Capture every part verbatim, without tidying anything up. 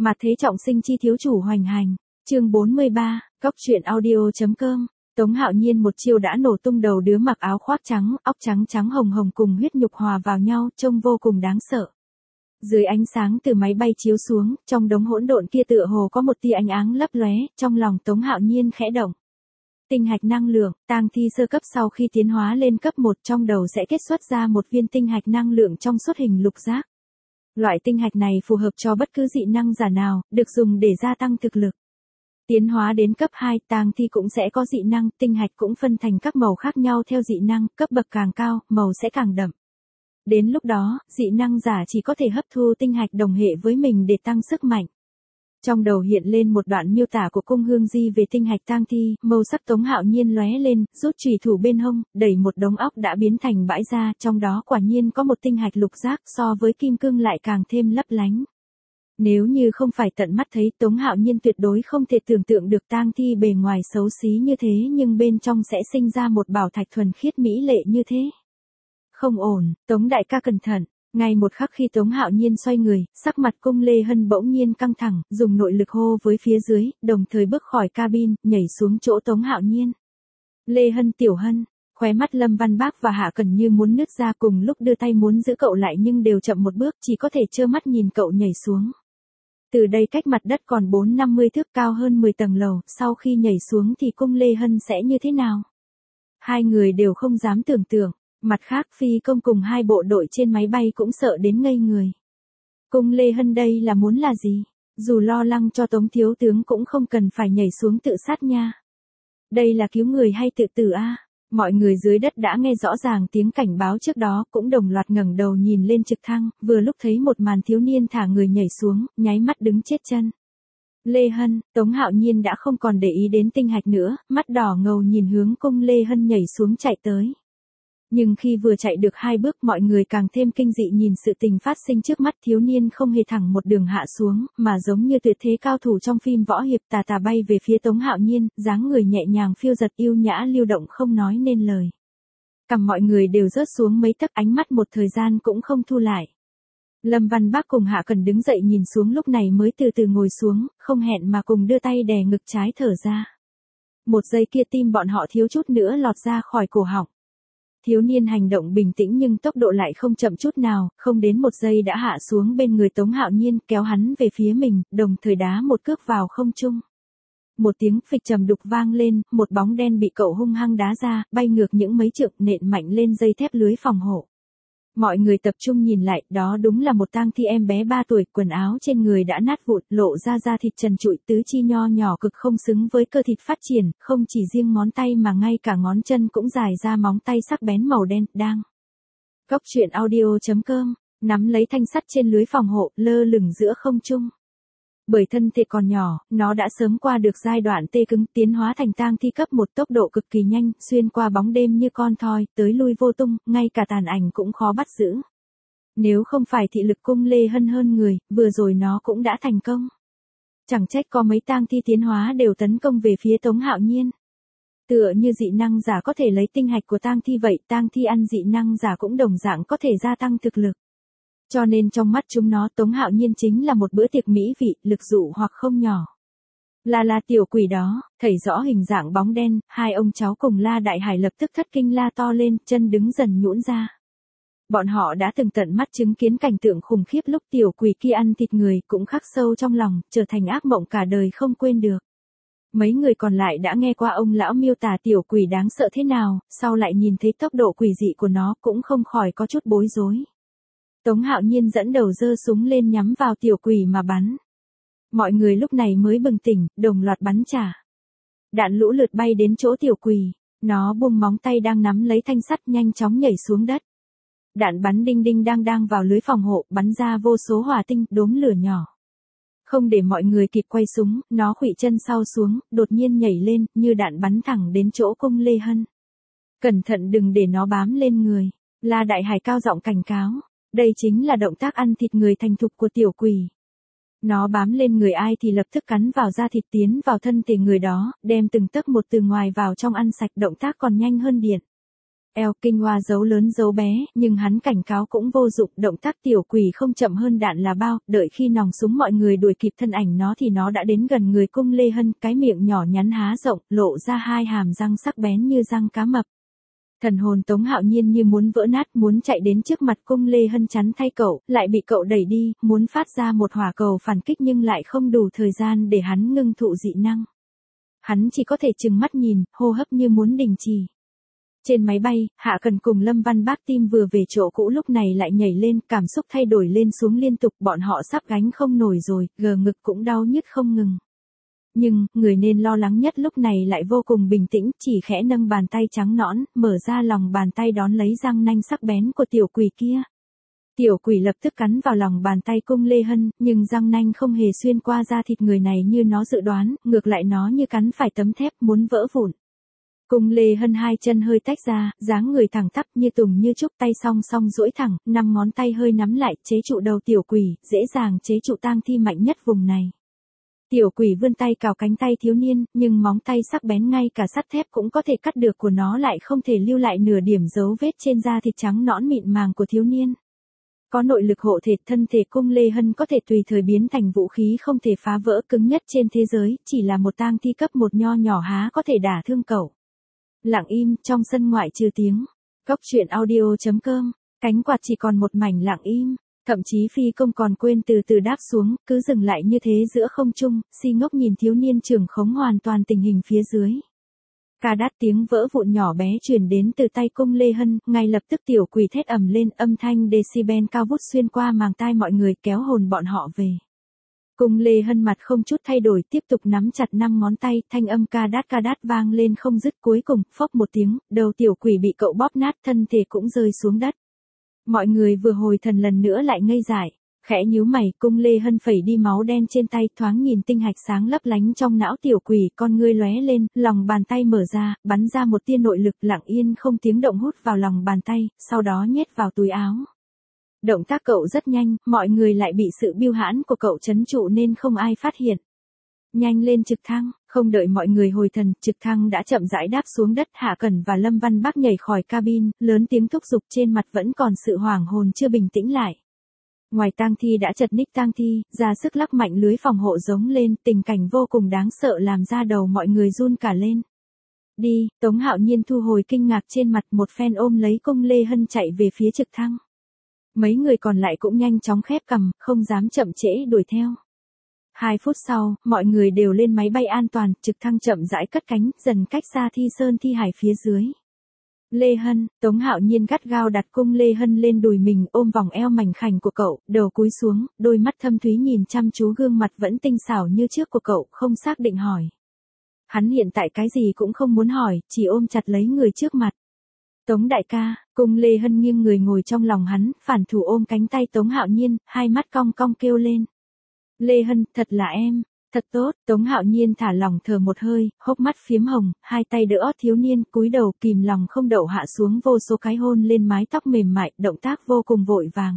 Mà thế trọng sinh chi thiếu chủ hoành hành. Chương bốn mươi ba, Cốc truyện audio.com. Tống Hạo Nhiên một chiêu đã nổ tung đầu đứa mặc áo khoác trắng, óc trắng trắng hồng hồng cùng huyết nhục hòa vào nhau, trông vô cùng đáng sợ. Dưới ánh sáng từ máy bay chiếu xuống, trong đống hỗn độn kia tựa hồ có một tia ánh áng lấp lóe, trong lòng Tống Hạo Nhiên khẽ động. Tinh hạch năng lượng, tang thi sơ cấp sau khi tiến hóa lên cấp một trong đầu sẽ kết xuất ra một viên tinh hạch năng lượng trong suốt hình lục giác. Loại tinh hạch này phù hợp cho bất cứ dị năng giả nào, được dùng để gia tăng thực lực. Tiến hóa đến cấp hai, tang thi cũng sẽ có dị năng, tinh hạch cũng phân thành các màu khác nhau theo dị năng, cấp bậc càng cao, màu sẽ càng đậm. Đến lúc đó, dị năng giả chỉ có thể hấp thu tinh hạch đồng hệ với mình để tăng sức mạnh. Trong đầu hiện lên một đoạn miêu tả của cung Hương Di về tinh hạch tang thi, màu sắc Tống Hạo Nhiên lóe lên, rút chùy thủ bên hông, đẩy một đống óc đã biến thành bãi ra, trong đó quả nhiên có một tinh hạch lục giác so với kim cương lại càng thêm lấp lánh. Nếu như không phải tận mắt thấy, Tống Hạo Nhiên tuyệt đối không thể tưởng tượng được tang thi bề ngoài xấu xí như thế nhưng bên trong sẽ sinh ra một bảo thạch thuần khiết mỹ lệ như thế. Không ổn, Tống đại ca cẩn thận. Ngay một khắc khi Tống Hạo Nhiên xoay người, sắc mặt cung Lê Hân bỗng nhiên căng thẳng, dùng nội lực hô với phía dưới, đồng thời bước khỏi cabin, nhảy xuống chỗ Tống Hạo Nhiên. Lê Hân tiểu Hân, khóe mắt Lâm Văn Bác và Hạ Cần như muốn nứt ra, cùng lúc đưa tay muốn giữ cậu lại nhưng đều chậm một bước, chỉ có thể trơ mắt nhìn cậu nhảy xuống. Từ đây cách mặt đất còn bốn năm mươi thước, cao hơn mười tầng lầu, sau khi nhảy xuống thì cung Lê Hân sẽ như thế nào? Hai người đều không dám tưởng tượng. Mặt khác phi công cùng hai bộ đội trên máy bay cũng sợ đến ngây người. Cung Lê Hân đây là muốn là gì? Dù lo lắng cho Tống thiếu tướng cũng không cần phải nhảy xuống tự sát nha. Đây là cứu người hay tự tử a? À? Mọi người dưới đất đã nghe rõ ràng tiếng cảnh báo trước đó, cũng đồng loạt ngẩng đầu nhìn lên trực thăng, vừa lúc thấy một màn thiếu niên thả người nhảy xuống, nháy mắt đứng chết chân. Lê Hân, Tống Hạo Nhiên đã không còn để ý đến tinh hạch nữa, mắt đỏ ngầu nhìn hướng cung Lê Hân nhảy xuống chạy tới. Nhưng khi vừa chạy được hai bước, mọi người càng thêm kinh dị nhìn sự tình phát sinh trước mắt. Thiếu niên không hề thẳng một đường hạ xuống, mà giống như tuyệt thế cao thủ trong phim võ hiệp, tà tà bay về phía Tống Hạo Nhiên, dáng người nhẹ nhàng phiêu giật yêu nhã lưu động không nói nên lời. Cằm mọi người đều rớt xuống mấy tấc, ánh mắt một thời gian cũng không thu lại. Lâm Văn Bác cùng Hạ Cần đứng dậy nhìn xuống, lúc này mới từ từ ngồi xuống, không hẹn mà cùng đưa tay đè ngực trái thở ra. Một giây kia tim bọn họ thiếu chút nữa lọt ra khỏi cổ họng. Thiếu niên hành động bình tĩnh nhưng tốc độ lại không chậm chút nào, không đến một giây đã hạ xuống bên người Tống Hạo Nhiên, kéo hắn về phía mình, đồng thời đá một cước vào không trung. Một tiếng phịch trầm đục vang lên, một bóng đen bị cậu hung hăng đá ra, bay ngược những mấy trượng, nện mạnh lên dây thép lưới phòng hộ. Mọi người tập trung nhìn lại, đó đúng là một tang thi em bé ba tuổi, quần áo trên người đã nát vụn, lộ ra da thịt trần trụi, tứ chi nho nhỏ cực không xứng với cơ thịt phát triển, không chỉ riêng ngón tay mà ngay cả ngón chân cũng dài ra móng tay sắc bén màu đen, đang. Cốc truyện audio.com, nắm lấy thanh sắt trên lưới phòng hộ, lơ lửng giữa không trung. Bởi thân thể còn nhỏ, nó đã sớm qua được giai đoạn tê cứng, tiến hóa thành tang thi cấp một, tốc độ cực kỳ nhanh, xuyên qua bóng đêm như con thoi, tới lui vô tung, ngay cả tàn ảnh cũng khó bắt giữ. Nếu không phải thị lực cung Lê Hân hơn người, vừa rồi nó cũng đã thành công. Chẳng trách có mấy tang thi tiến hóa đều tấn công về phía Tống Hạo Nhiên. Tựa như dị năng giả có thể lấy tinh hạch của tang thi vậy, tang thi ăn dị năng giả cũng đồng dạng có thể gia tăng thực lực. Cho nên trong mắt chúng nó, Tống Hạo Nhiên chính là một bữa tiệc mỹ vị, lực dụ hoặc không nhỏ. Là là tiểu quỷ đó, thấy rõ hình dạng bóng đen, hai ông cháu cùng La Đại Hải lập tức thất kinh la to lên, chân đứng dần nhũn ra. Bọn họ đã từng tận mắt chứng kiến cảnh tượng khủng khiếp lúc tiểu quỷ kia ăn thịt người, cũng khắc sâu trong lòng, trở thành ác mộng cả đời không quên được. Mấy người còn lại đã nghe qua ông lão miêu tả tiểu quỷ đáng sợ thế nào, sau lại nhìn thấy tốc độ quỷ dị của nó cũng không khỏi có chút bối rối. Tống Hạo Nhiên dẫn đầu giơ súng lên nhắm vào tiểu quỷ mà bắn. Mọi người lúc này mới bừng tỉnh, đồng loạt bắn trả. Đạn lũ lượt bay đến chỗ tiểu quỷ, nó buông móng tay đang nắm lấy thanh sắt nhanh chóng nhảy xuống đất. Đạn bắn đinh đinh đang đang vào lưới phòng hộ, bắn ra vô số hỏa tinh, đốm lửa nhỏ. Không để mọi người kịp quay súng, nó khuỵu chân sau xuống, đột nhiên nhảy lên, như đạn bắn thẳng đến chỗ cung Lê Hân. Cẩn thận đừng để nó bám lên người. La Đại Hải cao giọng cảnh cáo. Đây chính là động tác ăn thịt người thành thục của tiểu quỷ. Nó bám lên người ai thì lập tức cắn vào da thịt, tiến vào thân thể người đó, đem từng tấc một từ ngoài vào trong ăn sạch, động tác còn nhanh hơn điện. eo kinh hoa giấu lớn giấu bé, nhưng hắn cảnh cáo cũng vô dụng, động tác tiểu quỷ không chậm hơn đạn là bao, đợi khi nòng súng mọi người đuổi kịp thân ảnh nó thì nó đã đến gần người Cung Lê Hân, cái miệng nhỏ nhắn há rộng, lộ ra hai hàm răng sắc bén như răng cá mập. Thần hồn Tống Hạo Nhiên như muốn vỡ nát, muốn chạy đến trước mặt Cung Lê Hân chắn thay cậu, lại bị cậu đẩy đi, muốn phát ra một hỏa cầu phản kích nhưng lại không đủ thời gian để hắn ngưng tụ dị năng. Hắn chỉ có thể trừng mắt nhìn, hô hấp như muốn đình chỉ. Trên máy bay, Hạ Cần cùng Lâm Văn Bác tim vừa về chỗ cũ lúc này lại nhảy lên, cảm xúc thay đổi lên xuống liên tục, bọn họ sắp gánh không nổi rồi, gờ ngực cũng đau nhức không ngừng. Nhưng, người nên lo lắng nhất lúc này lại vô cùng bình tĩnh, chỉ khẽ nâng bàn tay trắng nõn, mở ra lòng bàn tay đón lấy răng nanh sắc bén của tiểu quỷ kia. Tiểu quỷ lập tức cắn vào lòng bàn tay Cung Lê Hân, nhưng răng nanh không hề xuyên qua da thịt người này như nó dự đoán, ngược lại nó như cắn phải tấm thép muốn vỡ vụn. Cung Lê Hân hai chân hơi tách ra, dáng người thẳng tắp như tùng như trúc, tay song song duỗi thẳng, năm ngón tay hơi nắm lại, chế trụ đầu tiểu quỷ, dễ dàng chế trụ tang thi mạnh nhất vùng này. Tiểu quỷ vươn tay cào cánh tay thiếu niên, nhưng móng tay sắc bén ngay cả sắt thép cũng có thể cắt được của nó lại không thể lưu lại nửa điểm dấu vết trên da thịt trắng nõn mịn màng của thiếu niên. Có nội lực hộ thể, thân thể Cung Lê Hân có thể tùy thời biến thành vũ khí không thể phá vỡ, cứng nhất trên thế giới, chỉ là một tang thi cấp một nho nhỏ há có thể đả thương cậu. Lặng im, trong sân ngoại trừ tiếng. Cốc truyện audio chấm com, cánh quạt chỉ còn một mảnh lặng im. Thậm chí phi công còn quên từ từ đáp xuống, cứ dừng lại như thế giữa không trung, si ngốc nhìn thiếu niên trưởng khống hoàn toàn tình hình phía dưới. Ca đát tiếng vỡ vụn nhỏ bé truyền đến từ tay Cung Lê Hân, ngay lập tức tiểu quỷ thét ầm lên, âm thanh decibel cao vút xuyên qua màng tai mọi người, kéo hồn bọn họ về. Cung Lê Hân mặt không chút thay đổi, tiếp tục nắm chặt năm ngón tay, thanh âm ca đát ca đát vang lên không dứt, cuối cùng, phốc một tiếng, đầu tiểu quỷ bị cậu bóp nát, thân thể cũng rơi xuống đất. Mọi người vừa hồi thần lần nữa lại ngây dại, khẽ nhíu mày, Cung Lê Hân phẩy đi máu đen trên tay, thoáng nhìn tinh hạch sáng lấp lánh trong não tiểu quỷ, con ngươi lóe lên, lòng bàn tay mở ra, bắn ra một tia nội lực, lặng yên không tiếng động hút vào lòng bàn tay, sau đó nhét vào túi áo. Động tác cậu rất nhanh, mọi người lại bị sự biêu hãn của cậu trấn trụ nên không ai phát hiện. Nhanh lên trực thăng, không đợi mọi người hồi thần, trực thăng đã chậm rãi đáp xuống đất. Hạ Cẩn và Lâm Văn Bác nhảy khỏi cabin, lớn tiếng thúc giục, trên mặt vẫn còn sự hoảng hồn chưa bình tĩnh lại. Ngoài tang thi đã chật ních tang thi, ra sức lắc mạnh lưới phòng hộ giống lên, tình cảnh vô cùng đáng sợ làm da đầu mọi người run cả lên. Đi, Tống Hạo Nhiên thu hồi kinh ngạc trên mặt, một phen ôm lấy Cung Lê Hân chạy về phía trực thăng. Mấy người còn lại cũng nhanh chóng khép cằm, không dám chậm trễ đuổi theo. Hai phút sau, mọi người đều lên máy bay an toàn, trực thăng chậm rãi cất cánh, dần cách xa Thi Sơn thi hải phía dưới. Lê Hân, Tống Hạo Nhiên gắt gao đặt Cung Lê Hân lên đùi mình, ôm vòng eo mảnh khảnh của cậu, đầu cúi xuống, đôi mắt thâm thúy nhìn chăm chú gương mặt vẫn tinh xảo như trước của cậu, không xác định hỏi. Hắn hiện tại cái gì cũng không muốn hỏi, chỉ ôm chặt lấy người trước mặt. Tống đại ca, Cung Lê Hân nghiêng người ngồi trong lòng hắn, phản thủ ôm cánh tay Tống Hạo Nhiên, hai mắt cong cong kêu lên. Lê Hân, thật là em, thật tốt, Tống Hạo Nhiên thả lỏng thở một hơi, hốc mắt phiếm hồng, hai tay đỡ ót thiếu niên, cúi đầu kìm lòng không đậu hạ xuống vô số cái hôn lên mái tóc mềm mại, động tác vô cùng vội vàng.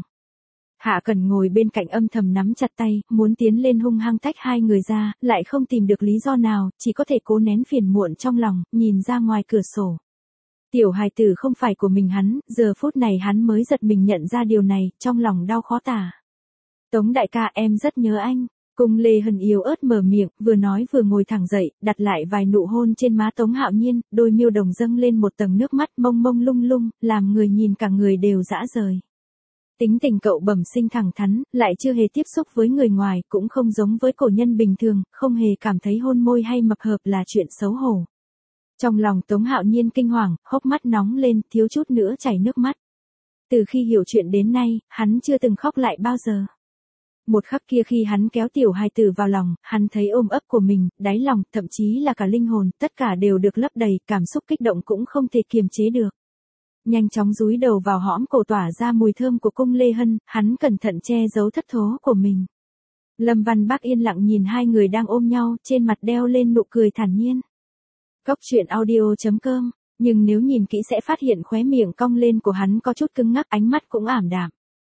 Hạ Cẩn ngồi bên cạnh âm thầm nắm chặt tay, muốn tiến lên hung hăng tách hai người ra, lại không tìm được lý do nào, chỉ có thể cố nén phiền muộn trong lòng, nhìn ra ngoài cửa sổ. Tiểu hài tử không phải của mình hắn, giờ phút này hắn mới giật mình nhận ra điều này, trong lòng đau khó tả. Tống đại ca, em rất nhớ anh. Cung Lê Hân yếu ớt mở miệng, vừa nói vừa ngồi thẳng dậy, đặt lại vài nụ hôn trên má Tống Hạo Nhiên, đôi miêu đồng dâng lên một tầng nước mắt mông mông lung lung, làm người nhìn cả người đều dã rời. Tính tình cậu bẩm sinh thẳng thắn, lại chưa hề tiếp xúc với người ngoài, cũng không giống với cổ nhân bình thường, không hề cảm thấy hôn môi hay mập hợp là chuyện xấu hổ. Trong lòng Tống Hạo Nhiên kinh hoàng, hốc mắt nóng lên, thiếu chút nữa chảy nước mắt. Từ khi hiểu chuyện đến nay, hắn chưa từng khóc lại bao giờ. Một khắc kia khi hắn kéo tiểu hài tử vào lòng, hắn thấy ôm ấp của mình, đáy lòng, thậm chí là cả linh hồn, tất cả đều được lấp đầy, cảm xúc kích động cũng không thể kiềm chế được. Nhanh chóng dúi đầu vào hõm cổ tỏa ra mùi thơm của Cung Lê Hân, hắn cẩn thận che giấu thất thố của mình. Lâm Văn Bác yên lặng nhìn hai người đang ôm nhau, trên mặt đeo lên nụ cười thản nhiên. Cốc truyện audio chấm com, nhưng nếu nhìn kỹ sẽ phát hiện khóe miệng cong lên của hắn có chút cứng ngắc, ánh mắt cũng ảm đạm.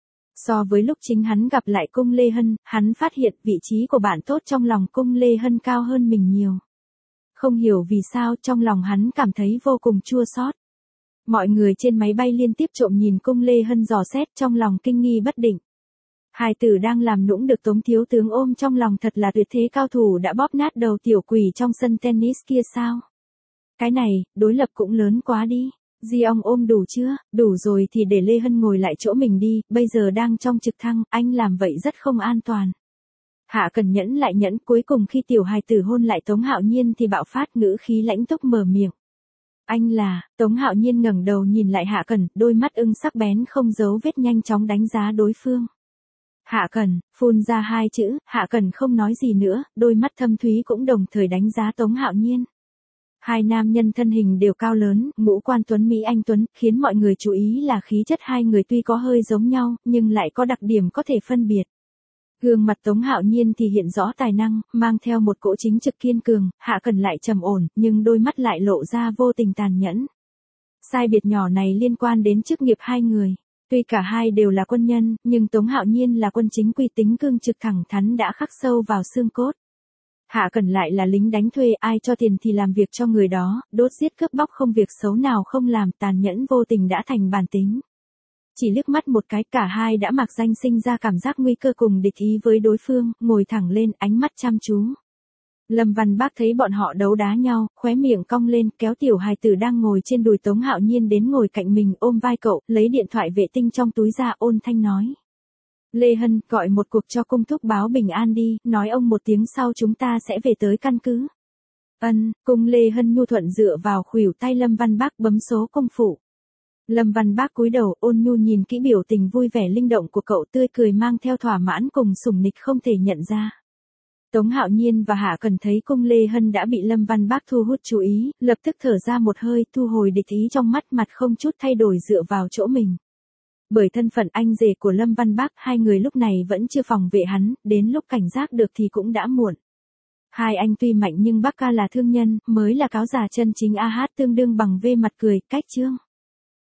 So với lúc chính hắn gặp lại Cung Lê Hân, hắn phát hiện vị trí của bạn tốt trong lòng Cung Lê Hân cao hơn mình nhiều. Không hiểu vì sao trong lòng hắn cảm thấy vô cùng chua xót. Mọi người trên máy bay liên tiếp trộm nhìn cung Lê Hân dò xét trong lòng kinh nghi bất định. Hài tử đang làm nũng được Tống thiếu tướng ôm trong lòng thật là tuyệt thế cao thủ đã bóp nát đầu tiểu quỷ trong sân tennis kia sao? Cái này, đối lập cũng lớn quá đi. Di ông ôm đủ chưa? Đủ rồi thì để Lê Hân ngồi lại chỗ mình đi, bây giờ đang trong trực thăng, anh làm vậy rất không an toàn. Hạ Cần nhẫn lại nhẫn, cuối cùng khi tiểu hài tử hôn lại Tống Hạo Nhiên thì bạo phát, ngữ khí lãnh túc mở miệng. Anh là, Tống Hạo Nhiên ngẩng đầu nhìn lại Hạ Cần, đôi mắt ưng sắc bén không giấu vết nhanh chóng đánh giá đối phương. Hạ Cần, phun ra hai chữ, Hạ Cần không nói gì nữa, đôi mắt thâm thúy cũng đồng thời đánh giá Tống Hạo Nhiên. Hai nam nhân thân hình đều cao lớn, ngũ quan tuấn mỹ anh tuấn, khiến mọi người chú ý là khí chất hai người tuy có hơi giống nhau, nhưng lại có đặc điểm có thể phân biệt. Gương mặt Tống Hạo Nhiên thì hiện rõ tài năng, mang theo một cỗ chính trực kiên cường, Hạ Cần lại trầm ổn, nhưng đôi mắt lại lộ ra vô tình tàn nhẫn. Sai biệt nhỏ này liên quan đến chức nghiệp hai người. Tuy cả hai đều là quân nhân, nhưng Tống Hạo Nhiên là quân chính quy, tính cương trực thẳng thắn đã khắc sâu vào xương cốt. Hạ Cần lại là lính đánh thuê, ai cho tiền thì làm việc cho người đó, đốt giết cướp bóc không việc xấu nào không làm, tàn nhẫn vô tình đã thành bản tính. Chỉ liếc mắt một cái cả hai đã mặc danh sinh ra cảm giác nguy cơ cùng địch ý với đối phương, ngồi thẳng lên, ánh mắt chăm chú. Lâm Văn Bác thấy bọn họ đấu đá nhau, khóe miệng cong lên, kéo tiểu hài tử đang ngồi trên đùi Tống Hạo Nhiên đến ngồi cạnh mình, ôm vai cậu, lấy điện thoại vệ tinh trong túi ra, ôn thanh nói. Lê Hân, gọi một cuộc cho cung thúc báo bình an đi, nói ông một tiếng sau chúng ta sẽ về tới căn cứ. Ân, cung Lê Hân nhu thuận dựa vào khuỷu tay Lâm Văn Bác bấm số công phụ. Lâm Văn Bác cúi đầu, ôn nhu nhìn kỹ biểu tình vui vẻ linh động của cậu, tươi cười mang theo thỏa mãn cùng sủng nịch không thể nhận ra. Tống Hạo Nhiên và Hạ Cần thấy cung Lê Hân đã bị Lâm Văn Bác thu hút chú ý, lập tức thở ra một hơi, thu hồi địch ý trong mắt, mặt không chút thay đổi dựa vào chỗ mình. Bởi thân phận anh rể của Lâm Văn Bác, hai người lúc này vẫn chưa phòng vệ hắn, đến lúc cảnh giác được thì cũng đã muộn. Hai anh tuy mạnh nhưng bác ca là thương nhân, mới là cáo giả chân chính, a hát tương đương bằng V mặt cười, cách chương.